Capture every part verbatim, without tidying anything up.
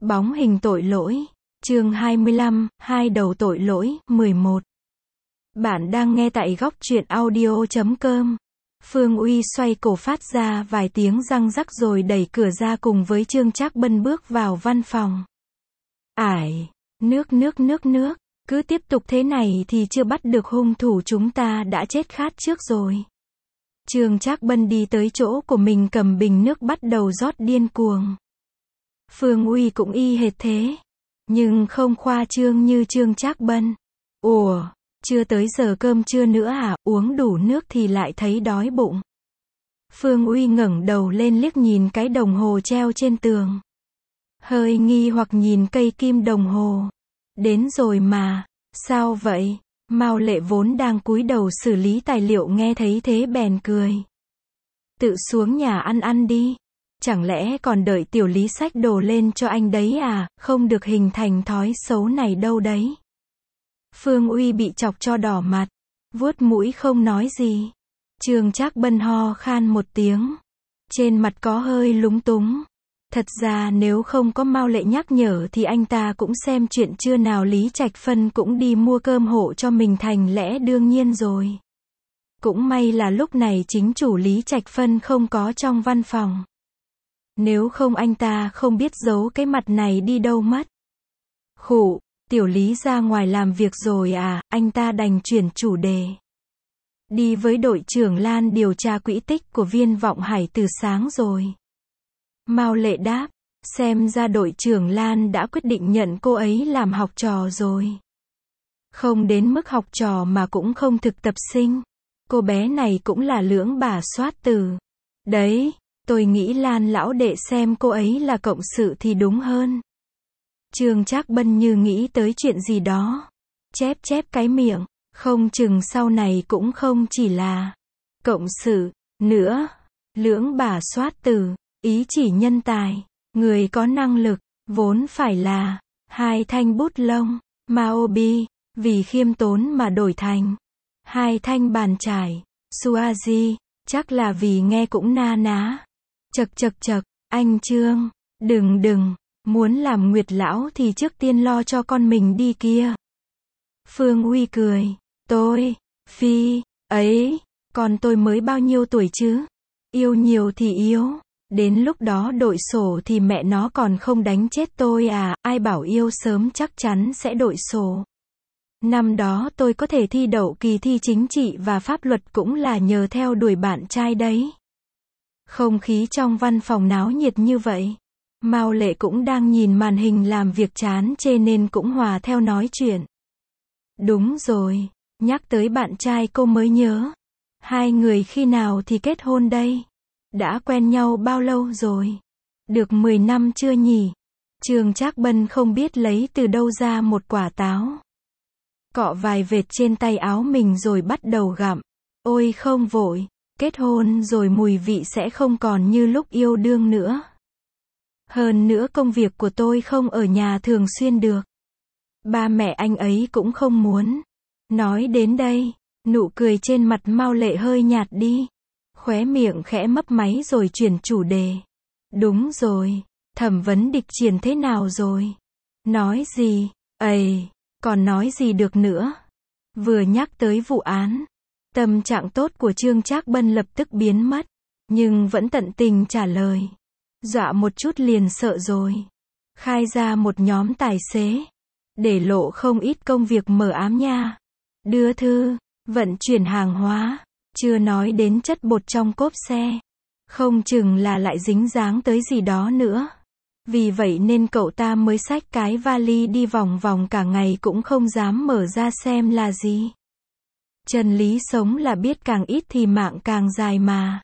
Bóng hình tội lỗi. Chương hai mươi lăm, hai đầu tội lỗi, mười một. Bạn đang nghe tại góc truyện audio chấm com. Phương Uy xoay cổ phát ra vài tiếng răng rắc rồi đẩy cửa ra cùng với Trương Trác Bân bước vào văn phòng. Ải, nước nước nước nước, cứ tiếp tục thế này thì chưa bắt được hung thủ chúng ta đã chết khát trước rồi. Trương Trác Bân đi tới chỗ của mình cầm bình nước bắt đầu rót điên cuồng. Phương Uy cũng y hệt thế, nhưng không khoa trương như Trương Trác Bân. Ủa, chưa tới giờ cơm trưa nữa à, uống đủ nước thì lại thấy đói bụng. Phương Uy ngẩng đầu lên liếc nhìn cái đồng hồ treo trên tường. Hơi nghi hoặc nhìn cây kim đồng hồ. Đến rồi mà, sao vậy? Mao Lệ vốn đang cúi đầu xử lý tài liệu nghe thấy thế bèn cười. Tự xuống nhà ăn ăn đi. Chẳng lẽ còn đợi tiểu Lý xách đồ lên cho anh đấy à, không được hình thành thói xấu này đâu đấy. Phương Uy bị chọc cho đỏ mặt, vuốt mũi không nói gì. Trương Trác Bân ho khan một tiếng, trên mặt có hơi lúng túng. Thật ra nếu không có Mao Lệ nhắc nhở thì anh ta cũng xem chuyện trưa nào Lý Trạch Phân cũng đi mua cơm hộ cho mình thành lẽ đương nhiên rồi. Cũng may là lúc này chính chủ Lý Trạch Phân không có trong văn phòng. Nếu không anh ta không biết giấu cái mặt này đi đâu mất. Khụ, tiểu Lý ra ngoài làm việc rồi à, anh ta đành chuyển chủ đề. Đi với đội trưởng Lan điều tra quỹ tích của Viên Vọng Hải từ sáng rồi. Mao Lệ đáp, xem ra đội trưởng Lan đã quyết định nhận cô ấy làm học trò rồi. Không đến mức học trò mà cũng không thực tập sinh. Cô bé này cũng là lưỡng bà soát từ. Đấy, tôi nghĩ Lan lão đệ xem cô ấy là cộng sự thì đúng hơn. Trương Trác Bân như nghĩ tới chuyện gì đó. Chép chép cái miệng, không chừng sau này cũng không chỉ là cộng sự nữa. Lưỡng bà soát từ, ý chỉ nhân tài, người có năng lực, vốn phải là hai thanh bút lông, Maobi, vì khiêm tốn mà đổi thành hai thanh bàn chải, Suazi, chắc là vì nghe cũng na ná. Chật chật chật, anh Trương, đừng đừng, muốn làm Nguyệt lão thì trước tiên lo cho con mình đi kia. Phương Uy cười, tôi, phi, ấy, còn tôi mới bao nhiêu tuổi chứ? Yêu nhiều thì yêu, đến lúc đó đội sổ thì mẹ nó còn không đánh chết tôi à, ai bảo yêu sớm chắc chắn sẽ đội sổ. Năm đó tôi có thể thi đậu kỳ thi chính trị và pháp luật cũng là nhờ theo đuổi bạn trai đấy. Không khí trong văn phòng náo nhiệt như vậy. Mao Lệ cũng đang nhìn màn hình làm việc chán chê nên cũng hòa theo nói chuyện. Đúng rồi, nhắc tới bạn trai cô mới nhớ. Hai người khi nào thì kết hôn đây? Đã quen nhau bao lâu rồi? Được mười năm chưa nhỉ? Trương Trác Bân không biết lấy từ đâu ra một quả táo. Cọ vài vệt trên tay áo mình rồi bắt đầu gặm. Ôi không vội, kết hôn rồi mùi vị sẽ không còn như lúc yêu đương nữa. Hơn nữa công việc của tôi không ở nhà thường xuyên được. Ba mẹ anh ấy cũng không muốn. Nói đến đây, nụ cười trên mặt Mao Lệ hơi nhạt đi. Khóe miệng khẽ mấp máy rồi chuyển chủ đề. Đúng rồi, thẩm vấn Địch Triển thế nào rồi? Nói gì? Ây, còn nói gì được nữa? Vừa nhắc tới vụ án, tâm trạng tốt của Trương Trác Bân lập tức biến mất, nhưng vẫn tận tình trả lời. Dọa một chút liền sợ rồi. Khai ra một nhóm tài xế, để lộ không ít công việc mờ ám nha. Đưa thư, vận chuyển hàng hóa, chưa nói đến chất bột trong cốp xe. Không chừng là lại dính dáng tới gì đó nữa. Vì vậy nên cậu ta mới xách cái vali đi vòng vòng cả ngày cũng không dám mở ra xem là gì. Chân lý sống là biết càng ít thì mạng càng dài mà.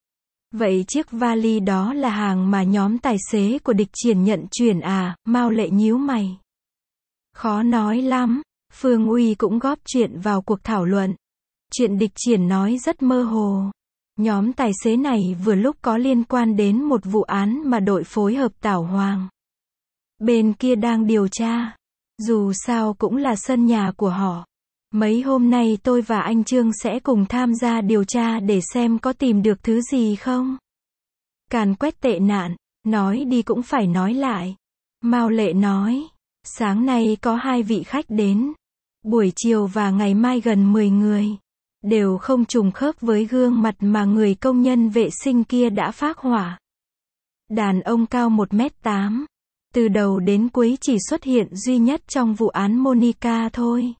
Vậy chiếc vali đó là hàng mà nhóm tài xế của Địch Triển nhận chuyển à? Mao Lệ nhíu mày. Khó nói lắm. Phương Uy cũng góp chuyện vào cuộc thảo luận. Chuyện Địch Triển nói rất mơ hồ. Nhóm tài xế này vừa lúc có liên quan đến một vụ án mà đội phối hợp Tảo Hoàng bên kia đang điều tra. Dù sao cũng là sân nhà của họ. Mấy hôm nay tôi và anh Trương sẽ cùng tham gia điều tra để xem có tìm được thứ gì không. Càn quét tệ nạn, nói đi cũng phải nói lại. Mao Lệ nói, sáng nay có hai vị khách đến. Buổi chiều và ngày mai gần mười người. Đều không trùng khớp với gương mặt mà người công nhân vệ sinh kia đã phác họa. Đàn ông cao một mét tám. Từ đầu đến cuối chỉ xuất hiện duy nhất trong vụ án Monica thôi.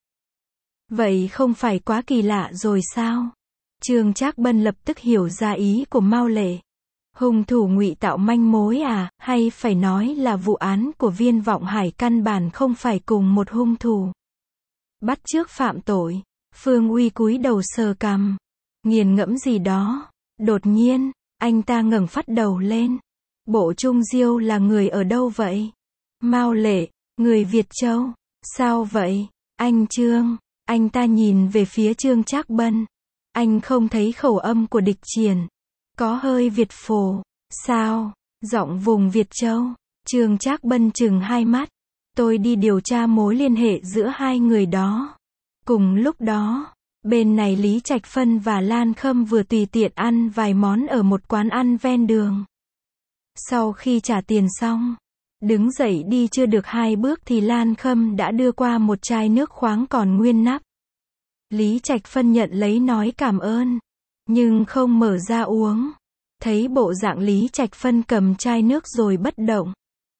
Vậy không phải quá kỳ lạ rồi sao? Trương Trác Bân lập tức hiểu ra ý của Mao Lệ. Hung thủ ngụy tạo manh mối à, hay phải nói là vụ án của Viên Vọng Hải căn bản không phải cùng một hung thủ. Bắt chước phạm tội. Phương Uy cúi đầu sờ cằm, nghiền ngẫm gì đó. Đột nhiên, anh ta ngẩng phát đầu lên. Bộ Trung Diêu là người ở đâu vậy? Mao Lệ, người Việt Châu. Sao vậy? Anh Trương. Anh ta nhìn về phía Trương Trác Bân. Anh không thấy khẩu âm của địch triển. Có hơi Việt phổ. Sao? Giọng vùng Việt Châu. Trương Trác Bân trừng hai mắt. Tôi đi điều tra mối liên hệ giữa hai người đó. Cùng lúc đó, bên này Lý Trạch Phân và Lan Khâm vừa tùy tiện ăn vài món ở một quán ăn ven đường. Sau khi trả tiền xong, đứng dậy đi chưa được hai bước thì Lan Khâm đã đưa qua một chai nước khoáng còn nguyên nắp. Lý Trạch Phân nhận lấy nói cảm ơn, nhưng không mở ra uống. Thấy bộ dạng Lý Trạch Phân cầm chai nước rồi bất động.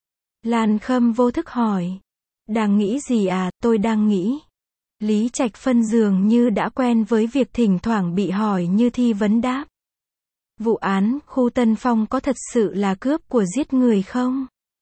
Lan Khâm vô thức hỏi, đang nghĩ gì à? Tôi đang nghĩ. Lý Trạch Phân dường như đã quen với việc thỉnh thoảng bị hỏi như thi vấn đáp. Vụ án khu Tân Phong có thật sự là cướp của giết người không?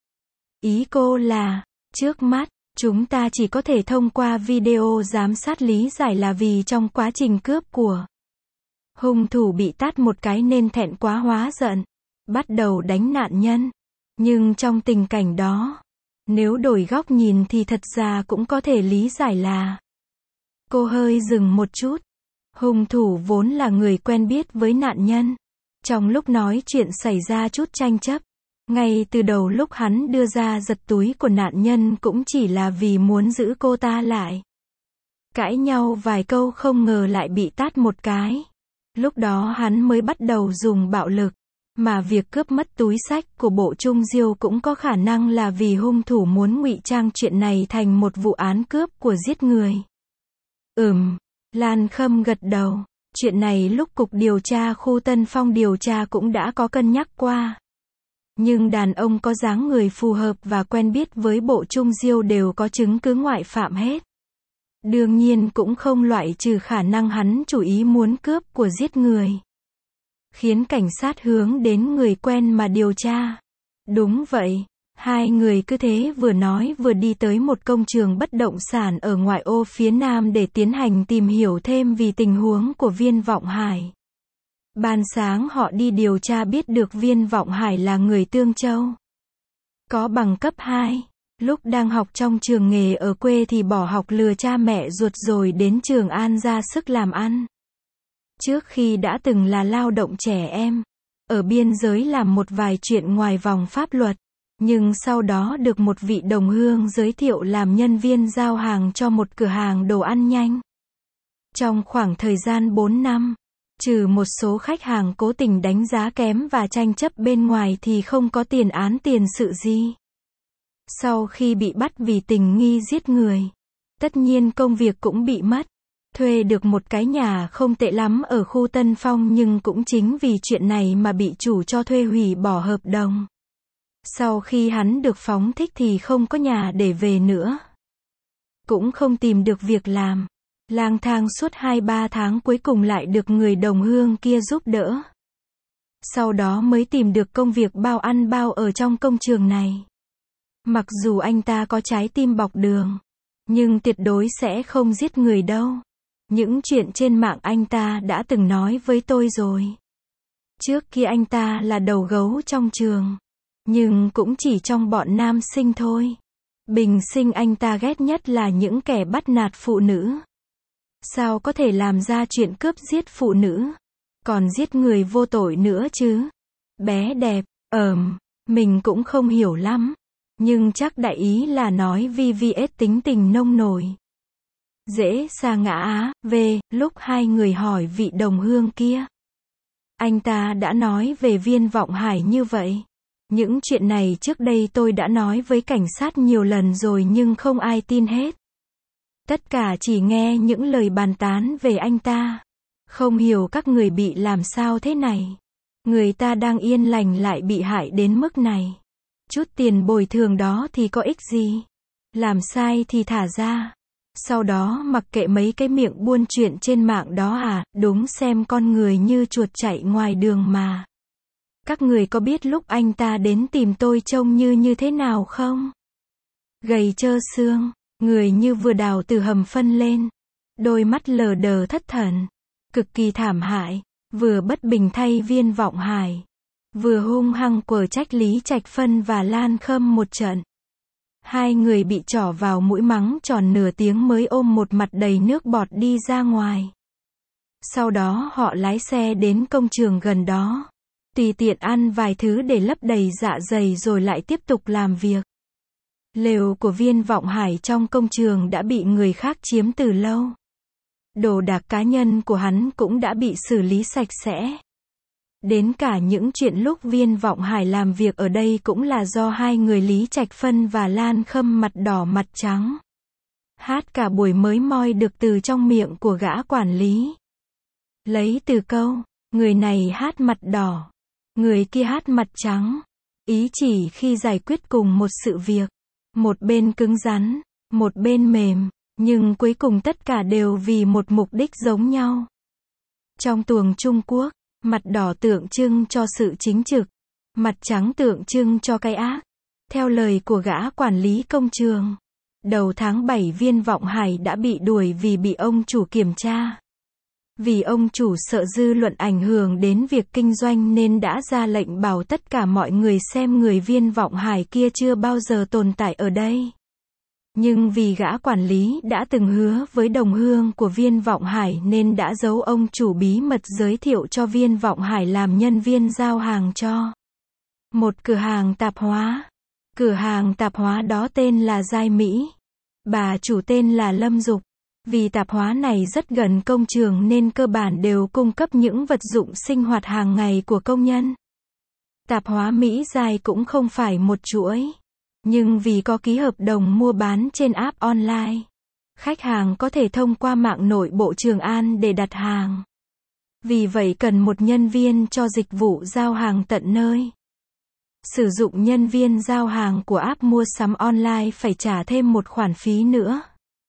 Ý cô là, trước mắt, chúng ta chỉ có thể thông qua video giám sát lý giải là vì trong quá trình cướp của, hung thủ bị tát một cái nên thẹn quá hóa giận, bắt đầu đánh nạn nhân. Nhưng trong tình cảnh đó, nếu đổi góc nhìn thì thật ra cũng có thể lý giải là. Cô hơi dừng một chút. Hung thủ vốn là người quen biết với nạn nhân. Trong lúc nói chuyện xảy ra chút tranh chấp. Ngay từ đầu lúc hắn đưa ra giật túi của nạn nhân cũng chỉ là vì muốn giữ cô ta lại. Cãi nhau vài câu không ngờ lại bị tát một cái. Lúc đó hắn mới bắt đầu dùng bạo lực. Mà việc cướp mất túi xách của Bộ Trung Diêu cũng có khả năng là vì hung thủ muốn ngụy trang chuyện này thành một vụ án cướp của giết người. Ừm, Lan Khâm gật đầu. Chuyện này lúc Cục Điều tra khu Tân Phong điều tra cũng đã có cân nhắc qua. Nhưng đàn ông có dáng người phù hợp và quen biết với Bộ Trung Diêu đều có chứng cứ ngoại phạm hết. Đương nhiên cũng không loại trừ khả năng hắn chủ ý muốn cướp của giết người. Khiến cảnh sát hướng đến người quen mà điều tra. Đúng vậy. Hai người cứ thế vừa nói vừa đi tới một công trường bất động sản ở ngoại ô phía nam để tiến hành tìm hiểu thêm vì tình huống của Viên Vọng Hải. Ban sáng họ đi điều tra biết được Viên Vọng Hải là người Tương Châu. Có bằng cấp hai. Lúc đang học trong trường nghề ở quê thì bỏ học lừa cha mẹ ruột rồi đến Trường An ra sức làm ăn. Trước khi đã từng là lao động trẻ em. Ở biên giới làm một vài chuyện ngoài vòng pháp luật. Nhưng sau đó được một vị đồng hương giới thiệu làm nhân viên giao hàng cho một cửa hàng đồ ăn nhanh. Trong khoảng thời gian bốn năm, trừ một số khách hàng cố tình đánh giá kém và tranh chấp bên ngoài thì không có tiền án tiền sự gì. Sau khi bị bắt vì tình nghi giết người, tất nhiên công việc cũng bị mất. Thuê được một cái nhà không tệ lắm ở khu Tân Phong nhưng cũng chính vì chuyện này mà bị chủ cho thuê hủy bỏ hợp đồng. Sau khi hắn được phóng thích thì không có nhà để về nữa. Cũng không tìm được việc làm. Lang thang suốt hai ba tháng cuối cùng lại được người đồng hương kia giúp đỡ. Sau đó mới tìm được công việc bao ăn bao ở trong công trường này. Mặc dù anh ta có trái tim bọc đường, nhưng tuyệt đối sẽ không giết người đâu. Những chuyện trên mạng anh ta đã từng nói với tôi rồi. Trước kia anh ta là đầu gấu trong trường. Nhưng cũng chỉ trong bọn nam sinh thôi. Bình sinh anh ta ghét nhất là những kẻ bắt nạt phụ nữ. Sao có thể làm ra chuyện cướp giết phụ nữ? Còn giết người vô tội nữa chứ? Bé đẹp, ờm, mình cũng không hiểu lắm. Nhưng chắc đại ý là nói vê vê ét tính tình nông nổi. Dễ sa ngã á, về, lúc hai người hỏi vị đồng hương kia. Anh ta đã nói về Viên Vọng Hải như vậy. Những chuyện này trước đây tôi đã nói với cảnh sát nhiều lần rồi nhưng không ai tin hết. Tất cả chỉ nghe những lời bàn tán về anh ta. Không hiểu các người bị làm sao thế này. Người ta đang yên lành lại bị hại đến mức này. Chút tiền bồi thường đó thì có ích gì? Làm sai thì thả ra. Sau đó mặc kệ mấy cái miệng buôn chuyện trên mạng đó à, đúng xem con người như chuột chạy ngoài đường mà. Các người có biết lúc anh ta đến tìm tôi trông như như thế nào không? Gầy trơ xương, người như vừa đào từ hầm phân lên. Đôi mắt lờ đờ thất thần. Cực kỳ thảm hại, vừa bất bình thay Viên Vọng Hải. Vừa hung hăng quở trách Lý Trạch Phân và Lan Khâm một trận. Hai người bị trỏ vào mũi mắng tròn nửa tiếng mới ôm một mặt đầy nước bọt đi ra ngoài. Sau đó họ lái xe đến công trường gần đó. Tùy tiện ăn vài thứ để lấp đầy dạ dày rồi lại tiếp tục làm việc. Lều của Viên Vọng Hải trong công trường đã bị người khác chiếm từ lâu. Đồ đạc cá nhân của hắn cũng đã bị xử lý sạch sẽ. Đến cả những chuyện lúc Viên Vọng Hải làm việc ở đây cũng là do hai người Lý Trạch Phân và Lan Khâm mặt đỏ mặt trắng. Hát cả buổi mới moi được từ trong miệng của gã quản lý. Lấy từ câu, người này hát mặt đỏ, người kia hát mặt trắng. Ý chỉ khi giải quyết cùng một sự việc, một bên cứng rắn, một bên mềm, nhưng cuối cùng tất cả đều vì một mục đích giống nhau. Trong tuồng Trung Quốc, mặt đỏ tượng trưng cho sự chính trực, mặt trắng tượng trưng cho cái ác. Theo lời của gã quản lý công trường, đầu tháng bảy Viên Vọng Hải đã bị đuổi vì bị ông chủ kiểm tra. Vì ông chủ sợ dư luận ảnh hưởng đến việc kinh doanh nên đã ra lệnh bảo tất cả mọi người xem người Viên Vọng Hải kia chưa bao giờ tồn tại ở đây. Nhưng vì gã quản lý đã từng hứa với đồng hương của Viên Vọng Hải nên đã giấu ông chủ bí mật giới thiệu cho Viên Vọng Hải làm nhân viên giao hàng cho một cửa hàng tạp hóa. Cửa hàng tạp hóa đó tên là Giai Mỹ. Bà chủ tên là Lâm Dục. Vì tạp hóa này rất gần công trường nên cơ bản đều cung cấp những vật dụng sinh hoạt hàng ngày của công nhân. Tạp hóa Mỹ Giai cũng không phải một chuỗi. Nhưng vì có ký hợp đồng mua bán trên app online, khách hàng có thể thông qua mạng nội bộ Trường An để đặt hàng. Vì vậy cần một nhân viên cho dịch vụ giao hàng tận nơi. Sử dụng nhân viên giao hàng của app mua sắm online phải trả thêm một khoản phí nữa.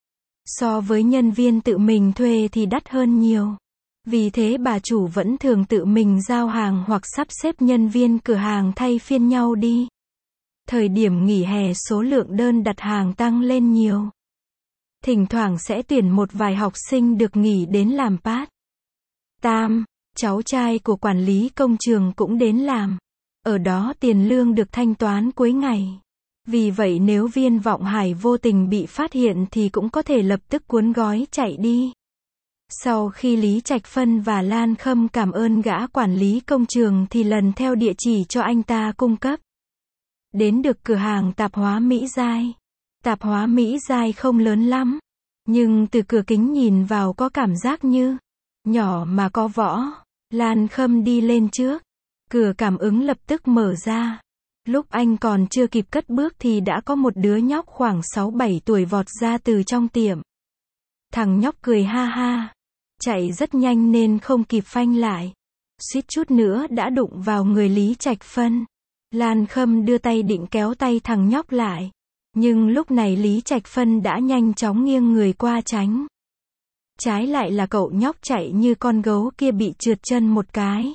So với nhân viên tự mình thuê thì đắt hơn nhiều. Vì thế bà chủ vẫn thường tự mình giao hàng hoặc sắp xếp nhân viên cửa hàng thay phiên nhau đi. Thời điểm nghỉ hè số lượng đơn đặt hàng tăng lên nhiều. Thỉnh thoảng sẽ tuyển một vài học sinh được nghỉ đến làm part time. Cháu trai của quản lý công trường cũng đến làm. Ở đó tiền lương được thanh toán cuối ngày. Vì vậy nếu Viên Vọng Hải vô tình bị phát hiện thì cũng có thể lập tức cuốn gói chạy đi. Sau khi Lý Trạch Phân và Lan Khâm cảm ơn gã quản lý công trường thì lần theo địa chỉ cho anh ta cung cấp. Đến được cửa hàng tạp hóa Mỹ Giai. Tạp hóa Mỹ Giai không lớn lắm, nhưng từ cửa kính nhìn vào có cảm giác như nhỏ mà có võ. Lan Khâm đi lên trước. Cửa cảm ứng lập tức mở ra. Lúc anh còn chưa kịp cất bước thì đã có một đứa nhóc khoảng sáu bảy tuổi vọt ra từ trong tiệm. Thằng nhóc cười ha ha. Chạy rất nhanh nên không kịp phanh lại. Suýt chút nữa đã đụng vào người Lý Trạch Phân. Lan Khâm đưa tay định kéo tay thằng nhóc lại. Nhưng lúc này Lý Trạch Phân đã nhanh chóng nghiêng người qua tránh. Trái lại là cậu nhóc chạy như con gấu kia bị trượt chân một cái.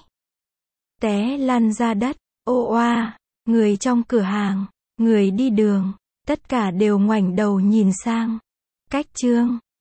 Té lăn ra đất. Ô oa, người trong cửa hàng, người đi đường, tất cả đều ngoảnh đầu nhìn sang. Cách chương